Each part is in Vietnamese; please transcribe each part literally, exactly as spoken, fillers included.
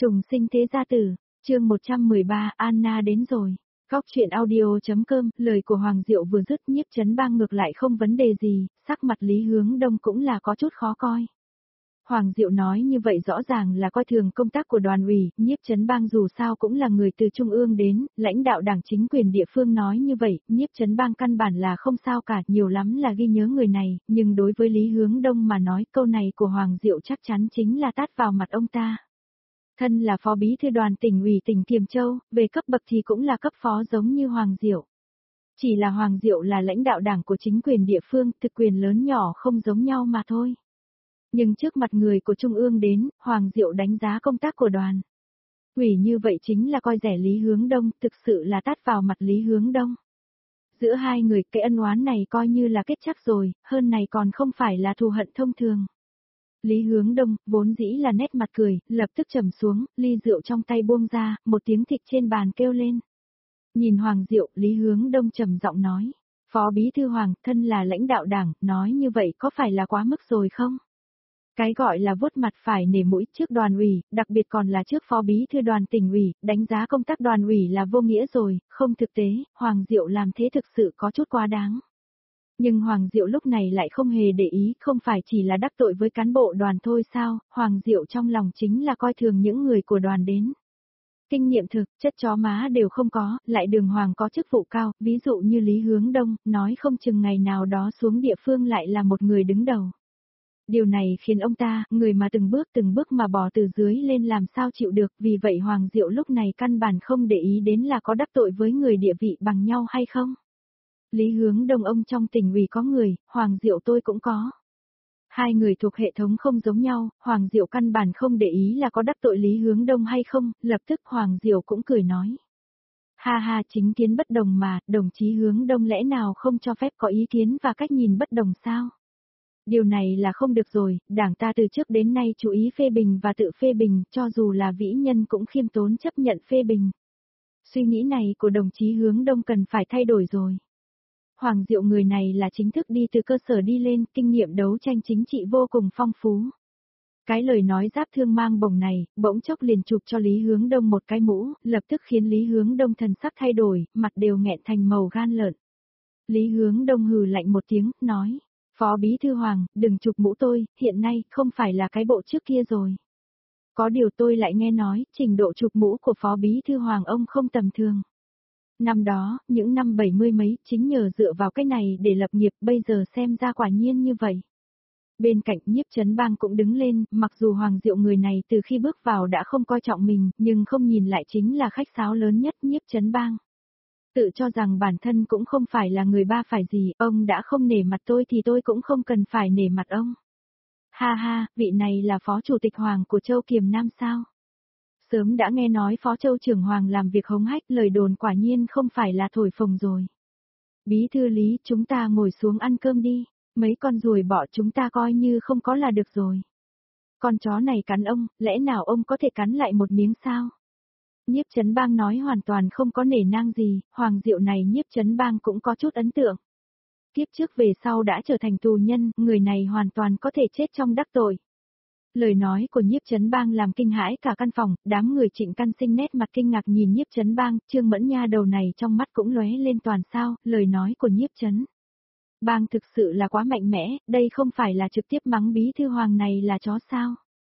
Trùng sinh thế gia tử, chương một trăm mười ba, Anna đến rồi. Góc chuyện audio.com, lời của Hoàng Diệu vừa dứt, Nhiếp Chấn Bang ngược lại không vấn đề gì, sắc mặt Lý Hướng Đông cũng là có chút khó coi. Hoàng Diệu nói như vậy rõ ràng là coi thường công tác của đoàn ủy, Nhiếp Chấn Bang dù sao cũng là người từ Trung ương đến, lãnh đạo đảng chính quyền địa phương nói như vậy, Nhiếp Chấn Bang căn bản là không sao cả, nhiều lắm là ghi nhớ người này, nhưng đối với Lý Hướng Đông mà nói câu này của Hoàng Diệu chắc chắn chính là tát vào mặt ông ta. Thân là phó bí thư đoàn tỉnh ủy tỉnh Kiềm Châu, về cấp bậc thì cũng là cấp phó giống như Hoàng Diệu. Chỉ là Hoàng Diệu là lãnh đạo đảng của chính quyền địa phương, thực quyền lớn nhỏ không giống nhau mà thôi. Nhưng trước mặt người của Trung ương đến, Hoàng Diệu đánh giá công tác của đoàn ủy như vậy chính là coi rẻ Lý Hướng Đông, thực sự là tát vào mặt Lý Hướng Đông. Giữa hai người cái ân oán này coi như là kết chắc rồi, hơn này còn không phải là thù hận thông thường. Lý Hướng Đông, vốn dĩ là nét mặt cười, lập tức trầm xuống, ly rượu trong tay buông ra, một tiếng thịt trên bàn kêu lên. Nhìn Hoàng Diệu, Lý Hướng Đông trầm giọng nói, Phó Bí Thư Hoàng, thân là lãnh đạo đảng, nói như vậy có phải là quá mức rồi không? Cái gọi là vuốt mặt phải nể mũi trước đoàn ủy, đặc biệt còn là trước Phó Bí Thư đoàn tỉnh ủy, đánh giá công tác đoàn ủy là vô nghĩa rồi, không thực tế, Hoàng Diệu làm thế thực sự có chút quá đáng. Nhưng Hoàng Diệu lúc này lại không hề để ý, không phải chỉ là đắc tội với cán bộ đoàn thôi sao, Hoàng Diệu trong lòng chính là coi thường những người của đoàn đến. Kinh nghiệm thực, chất chó má đều không có, lại đường Hoàng có chức vụ cao, ví dụ như Lý Hướng Đông, nói không chừng ngày nào đó xuống địa phương lại là một người đứng đầu. Điều này khiến ông ta, người mà từng bước từng bước mà bò từ dưới lên làm sao chịu được, vì vậy Hoàng Diệu lúc này căn bản không để ý đến là có đắc tội với người địa vị bằng nhau hay không. Lý Hướng Đông ông trong tỉnh ủy có người, Hoàng Diệu tôi cũng có. Hai người thuộc hệ thống không giống nhau, Hoàng Diệu căn bản không để ý là có đắc tội Lý Hướng Đông hay không, lập tức Hoàng Diệu cũng cười nói. Ha ha, chính kiến bất đồng mà, đồng chí Hướng Đông lẽ nào không cho phép có ý kiến và cách nhìn bất đồng sao? Điều này là không được rồi, đảng ta từ trước đến nay chú ý phê bình và tự phê bình, cho dù là vĩ nhân cũng khiêm tốn chấp nhận phê bình. Suy nghĩ này của đồng chí Hướng Đông cần phải thay đổi rồi. Hoàng Diệu người này là chính thức đi từ cơ sở đi lên, kinh nghiệm đấu tranh chính trị vô cùng phong phú. Cái lời nói giáp thương mang bổng này, bỗng chốc liền chụp cho Lý Hướng Đông một cái mũ, lập tức khiến Lý Hướng Đông thần sắc thay đổi, mặt đều nghẹn thành màu gan lợn. Lý Hướng Đông hừ lạnh một tiếng, nói, Phó Bí Thư Hoàng, đừng chụp mũ tôi, hiện nay không phải là cái bộ trước kia rồi. Có điều tôi lại nghe nói, trình độ chụp mũ của Phó Bí Thư Hoàng ông không tầm thường. Năm đó, những năm bảy mươi mấy, chính nhờ dựa vào cái này để lập nghiệp, bây giờ xem ra quả nhiên như vậy. Bên cạnh Nhiếp Chấn Bang cũng đứng lên, mặc dù Hoàng Diệu người này từ khi bước vào đã không coi trọng mình, nhưng không nhìn lại chính là khách sáo lớn nhất Nhiếp Chấn Bang. Tự cho rằng bản thân cũng không phải là người ba phải gì, ông đã không nể mặt tôi thì tôi cũng không cần phải nể mặt ông. Ha ha, vị này là Phó Chủ tịch Hoàng của Châu Kiềm Nam sao? Sớm đã nghe nói Phó Châu trưởng Hoàng làm việc hống hách, lời đồn quả nhiên không phải là thổi phồng rồi. Bí thư Lý, chúng ta ngồi xuống ăn cơm đi, mấy con ruồi bọ chúng ta coi như không có là được rồi. Con chó này cắn ông, lẽ nào ông có thể cắn lại một miếng sao? Nhiếp Chấn Bang nói hoàn toàn không có nể nang gì, Hoàng Diệu này Nhiếp Chấn Bang cũng có chút ấn tượng. Kiếp trước về sau đã trở thành tù nhân, người này hoàn toàn có thể chết trong đắc tội. Lời nói của Nhiếp Chấn Bang làm kinh hãi cả căn phòng, đám người Trịnh Căn Sinh nét mặt kinh ngạc nhìn Nhiếp Chấn Bang, Trương Mẫn Nha đầu này trong mắt cũng lóe lên toàn sao, lời nói của Nhiếp Chấn Bang thực sự là quá mạnh mẽ, đây không phải là trực tiếp mắng Bí Thư Hoàng này là chó sao.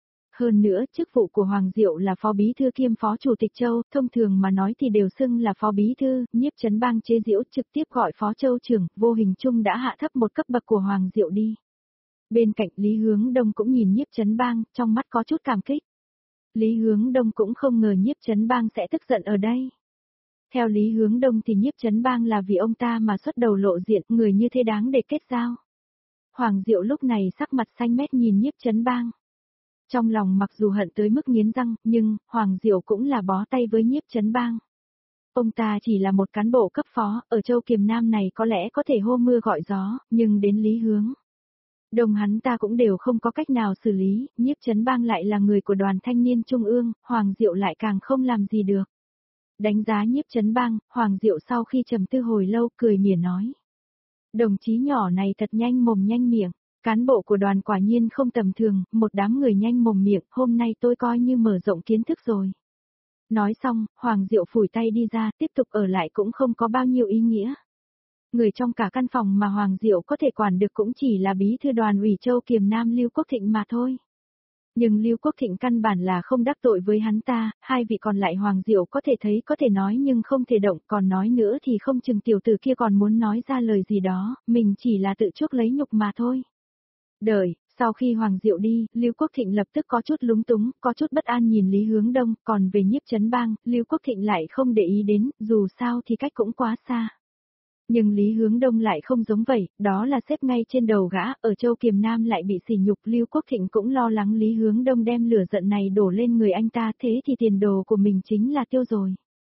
Hơn nữa, chức vụ của Hoàng Diệu là Phó Bí Thư kiêm Phó Chủ tịch Châu, thông thường mà nói thì đều xưng là Phó Bí Thư, Nhiếp Chấn Bang chế giễu trực tiếp gọi Phó Châu trưởng, vô hình chung đã hạ thấp một cấp bậc của Hoàng Diệu đi. Bên cạnh Lý Hướng Đông cũng nhìn Nhiếp Chấn Bang, trong mắt có chút cảm kích. Lý Hướng Đông cũng không ngờ Nhiếp Chấn Bang sẽ tức giận ở đây. Theo Lý Hướng Đông thì Nhiếp Chấn Bang là vì ông ta mà xuất đầu lộ diện, người như thế đáng để kết giao. Hoàng Diệu lúc này sắc mặt xanh mét nhìn Nhiếp Chấn Bang. Trong lòng mặc dù hận tới mức nghiến răng, nhưng Hoàng Diệu cũng là bó tay với Nhiếp Chấn Bang. Ông ta chỉ là một cán bộ cấp phó, ở Châu Kiềm Nam này có lẽ có thể hô mưa gọi gió, nhưng đến Lý Hướng Đông hắn ta cũng đều không có cách nào xử lý, Nhiếp Chấn Bang lại là người của đoàn thanh niên trung ương, Hoàng Diệu lại càng không làm gì được. Đánh giá Nhiếp Chấn Bang, Hoàng Diệu sau khi trầm tư hồi lâu cười mỉa nói. Đồng chí nhỏ này thật nhanh mồm nhanh miệng, Cán bộ của đoàn quả nhiên không tầm thường, một đám người nhanh mồm miệng, hôm nay tôi coi như mở rộng kiến thức rồi. Nói xong, Hoàng Diệu phủi tay đi ra, tiếp tục ở lại cũng không có bao nhiêu ý nghĩa. Người trong cả căn phòng mà Hoàng Diệu có thể quản được cũng chỉ là bí thư đoàn ủy Châu Kiềm Nam Lưu Quốc Thịnh mà thôi. Nhưng Lưu Quốc Thịnh căn bản là không đắc tội với hắn ta, hai vị còn lại Hoàng Diệu có thể thấy có thể nói nhưng không thể động, còn nói nữa thì không chừng tiểu tử kia còn muốn nói ra lời gì đó, mình chỉ là tự chuốc lấy nhục mà thôi. Đợi, sau khi Hoàng Diệu đi, Lưu Quốc Thịnh lập tức có chút lúng túng, có chút bất an nhìn Lý Hướng Đông, còn về Nhiếp Chấn Bang, Lưu Quốc Thịnh lại không để ý đến, dù sao thì cách cũng quá xa. Nhưng Lý Hướng Đông lại không giống vậy, đó là xếp ngay trên đầu gã, ở Châu Kiềm Nam lại bị sỉ nhục, Lưu Quốc Thịnh cũng lo lắng Lý Hướng Đông đem lửa giận này đổ lên người anh ta, thế thì tiền đồ của mình chính là tiêu rồi.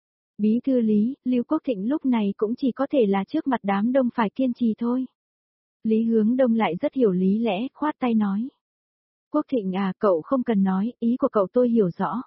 Bí thư Lý, Lưu Quốc Thịnh lúc này cũng chỉ có thể là trước mặt đám đông phải kiên trì thôi. Lý Hướng Đông lại rất hiểu lý lẽ, khoát tay nói. Quốc Thịnh à, cậu không cần nói, ý của cậu tôi hiểu rõ.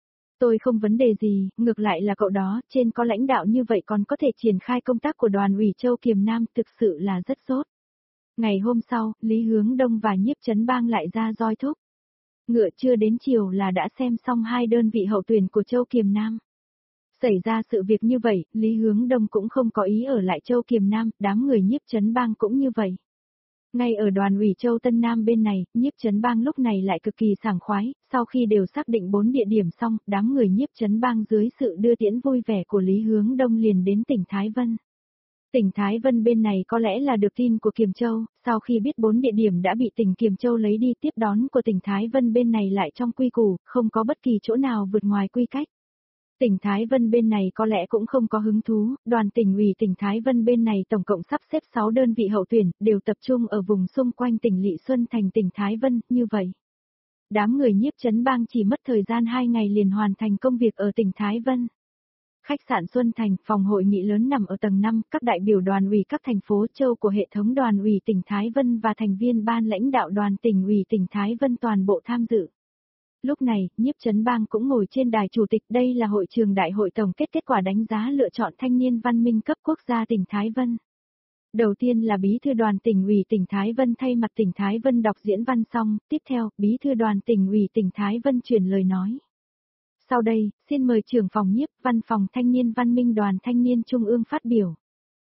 Tôi không vấn đề gì, ngược lại là cậu đó, trên có lãnh đạo như vậy còn có thể triển khai công tác của đoàn ủy Châu Kiềm Nam, thực sự là rất tốt. Ngày hôm sau, Lý Hướng Đông và Nhiếp Chấn Bang lại ra roi thúc. Ngựa chưa đến chiều là đã xem xong hai đơn vị hậu tuyển của Châu Kiềm Nam. Xảy ra sự việc như vậy, Lý Hướng Đông cũng không có ý ở lại Châu Kiềm Nam, đám người Nhiếp Chấn Bang cũng như vậy. Ngay ở đoàn ủy Châu Tân Nam bên này, Nhiếp Chấn Bang lúc này lại cực kỳ sảng khoái, sau khi đều xác định bốn địa điểm xong, đám người Nhiếp Chấn Bang dưới sự đưa tiễn vui vẻ của Lý Hướng Đông liền đến tỉnh Thái Vân. Tỉnh Thái Vân bên này có lẽ là được tin của Kiềm Châu, sau khi biết bốn địa điểm đã bị tỉnh Kiềm Châu lấy đi, tiếp đón của tỉnh Thái Vân bên này lại trong quy củ, không có bất kỳ chỗ nào vượt ngoài quy cách. Tỉnh Thái Vân bên này có lẽ cũng không có hứng thú, đoàn tỉnh ủy tỉnh Thái Vân bên này tổng cộng sắp xếp sáu đơn vị hậu tuyển, đều tập trung ở vùng xung quanh tỉnh Lỵ Xuân thành tỉnh Thái Vân, như vậy. Đám người Nhiếp Chấn Bang chỉ mất thời gian hai ngày liền hoàn thành công việc ở tỉnh Thái Vân. Khách sạn Xuân Thành, phòng hội nghị lớn nằm ở tầng năm, các đại biểu đoàn ủy các thành phố châu của hệ thống đoàn ủy tỉnh Thái Vân và thành viên ban lãnh đạo đoàn tỉnh ủy tỉnh Thái Vân toàn bộ tham dự. Lúc này, Nhiếp Chấn Bang cũng ngồi trên đài chủ tịch, đây là hội trường đại hội tổng kết kết quả đánh giá lựa chọn thanh niên văn minh cấp quốc gia tỉnh Thái Vân. Đầu tiên là bí thư đoàn tỉnh ủy tỉnh Thái Vân thay mặt tỉnh Thái Vân đọc diễn văn xong, tiếp theo, bí thư đoàn tỉnh ủy tỉnh Thái Vân truyền lời nói. Sau đây, xin mời trưởng phòng Nhiếp văn phòng thanh niên văn minh đoàn thanh niên trung ương phát biểu.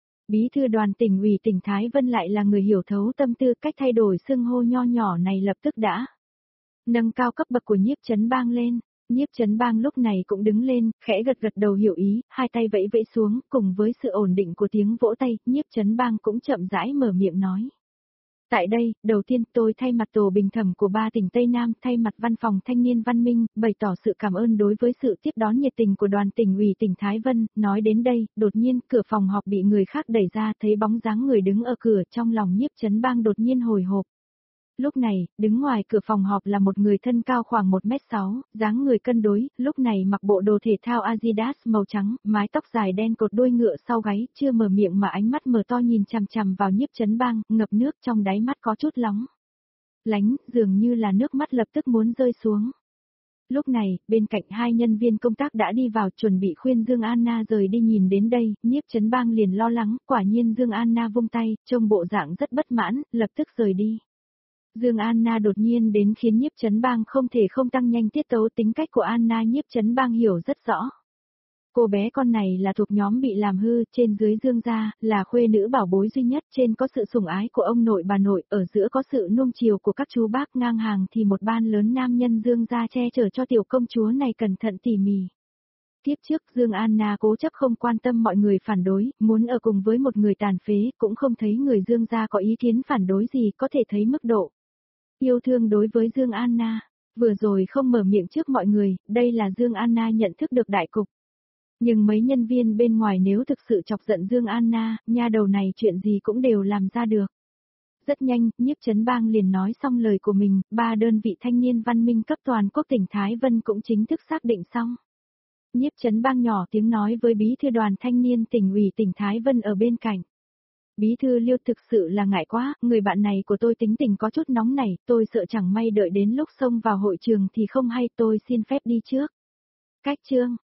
Bí thư đoàn tỉnh ủy tỉnh Thái Vân lại là người hiểu thấu tâm tư, cách thay đổi xưng hô nho nhỏ này lập tức đã nâng cao cấp bậc của Nhiếp Chấn Bang lên. Nhiếp Chấn Bang lúc này cũng đứng lên, khẽ gật gật đầu hiểu ý, hai tay vẫy vẫy xuống, cùng với sự ổn định của tiếng vỗ tay, Nhiếp Chấn Bang cũng chậm rãi mở miệng nói. Tại đây, đầu tiên tôi thay mặt tổ bình thẩm của ba tỉnh Tây Nam, thay mặt văn phòng thanh niên văn minh, bày tỏ sự cảm ơn đối với sự tiếp đón nhiệt tình của đoàn tỉnh ủy tỉnh Thái Vân. Nói đến đây, đột nhiên cửa phòng họp bị người khác đẩy ra, thấy bóng dáng người đứng ở cửa, trong lòng Nhiếp Chấn Bang đột nhiên hồi hộp. Lúc này, đứng ngoài cửa phòng họp là một người thân cao khoảng một mét sáu, dáng người cân đối, lúc này mặc bộ đồ thể thao Adidas màu trắng, mái tóc dài đen cột đuôi ngựa sau gáy, chưa mở miệng mà ánh mắt mở to nhìn chằm chằm vào Nhiếp Chấn Bang, ngập nước trong đáy mắt có chút lóng lánh, dường như là nước mắt lập tức muốn rơi xuống. Lúc này, bên cạnh hai nhân viên công tác đã đi vào chuẩn bị khuyên Dương Anna rời đi, nhìn đến đây, Nhiếp Chấn Bang liền lo lắng, quả nhiên Dương Anna vung tay, trông bộ dạng rất bất mãn, lập tức rời đi. Dương Anna đột nhiên đến khiến Nhiếp Chấn Bang không thể không tăng nhanh tiết tấu, tính cách của Anna Nhiếp Chấn Bang hiểu rất rõ. Cô bé con này là thuộc nhóm bị làm hư, trên dưới Dương gia, là khuê nữ bảo bối duy nhất, trên có sự sủng ái của ông nội bà nội, ở giữa có sự nuông chiều của các chú bác, ngang hàng thì một ban lớn nam nhân Dương gia che chở cho tiểu công chúa này cẩn thận tỉ mỉ. Tiếp trước Dương Anna cố chấp không quan tâm mọi người phản đối, muốn ở cùng với một người tàn phế, cũng không thấy người Dương gia có ý kiến phản đối gì, có thể thấy mức độ yêu thương đối với Dương Anna. Vừa rồi không mở miệng trước mọi người, đây là Dương Anna nhận thức được đại cục. Nhưng mấy nhân viên bên ngoài nếu thực sự chọc giận Dương Anna, nha đầu này chuyện gì cũng đều làm ra được. Rất nhanh, Nhiếp Chấn Bang liền nói xong lời của mình, ba đơn vị thanh niên văn minh cấp toàn quốc tỉnh Thái Vân cũng chính thức xác định xong. Nhiếp Chấn Bang nhỏ tiếng nói với bí thư đoàn thanh niên tỉnh ủy tỉnh Thái Vân ở bên cạnh. Bí thư Liêu, thực sự là ngại quá, người bạn này của tôi tính tình có chút nóng nảy, tôi sợ chẳng may đợi đến lúc xông vào hội trường thì không hay, tôi xin phép đi trước. Cách chương